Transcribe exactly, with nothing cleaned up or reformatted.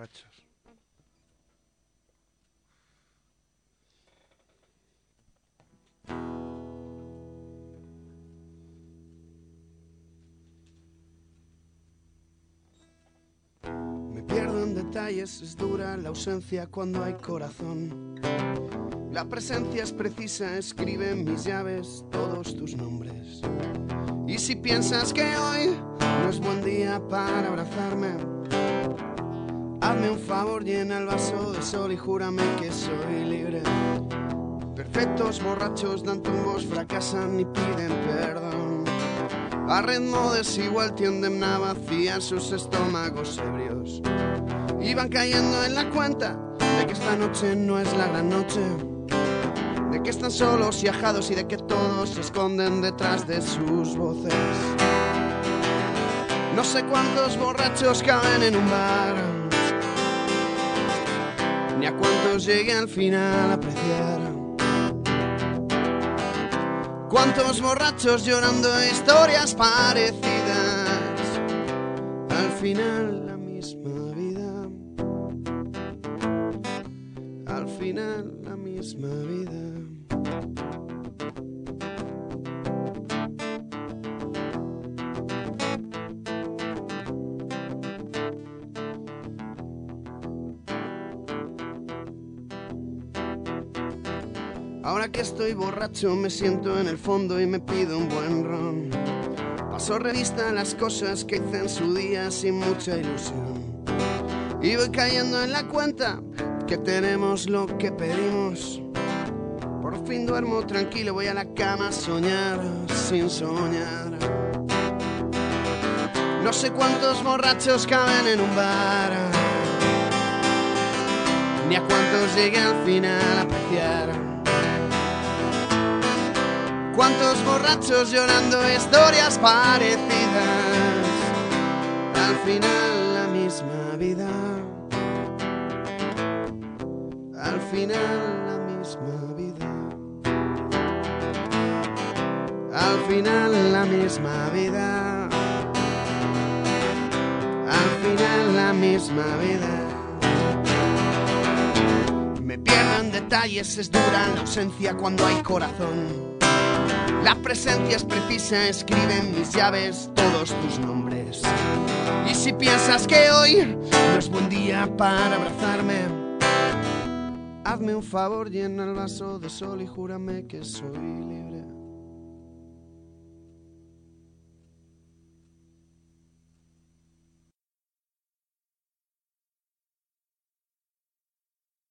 borrachos. Me pierdo en detalles, es dura la ausencia cuando hay corazón. La presencia es precisa, escribe en mis llaves todos tus nombres. Y si piensas que hoy no es buen día para abrazarme, hazme un favor, llena el vaso de sol y júrame que soy libre. Perfectos borrachos dan tumbos, fracasan y piden perdón. A ritmo desigual tienden a vaciar sus estómagos ebrios y van cayendo en la cuenta de que esta noche no es la gran noche, de que están solos y ajados y de que todos se esconden detrás de sus voces. No sé cuántos borrachos caben en un bar, ni a cuántos llegue al final a apreciar. Cuántos borrachos llorando historias parecidas, al final la misma vida, al final la misma vida. Ahora que estoy borracho me siento en el fondo y me pido un buen ron. Paso revista a las cosas que hice en su día sin mucha ilusión. Y voy cayendo en la cuenta que tenemos lo que pedimos. Por fin duermo tranquilo, voy a la cama a soñar sin soñar. No sé cuántos borrachos caben en un bar, ni a cuántos llegue al final a apreciar. Cuántos borrachos llorando historias parecidas, al final la misma vida, al final la misma vida, al final la misma vida, al final la misma vida. Me pierdo en detalles, es dura la ausencia cuando hay corazón. La presencia es precisa, escribe en mis llaves todos tus nombres. Y si piensas que hoy no es buen día para abrazarme, hazme un favor, llena el vaso de sol y júrame que soy libre.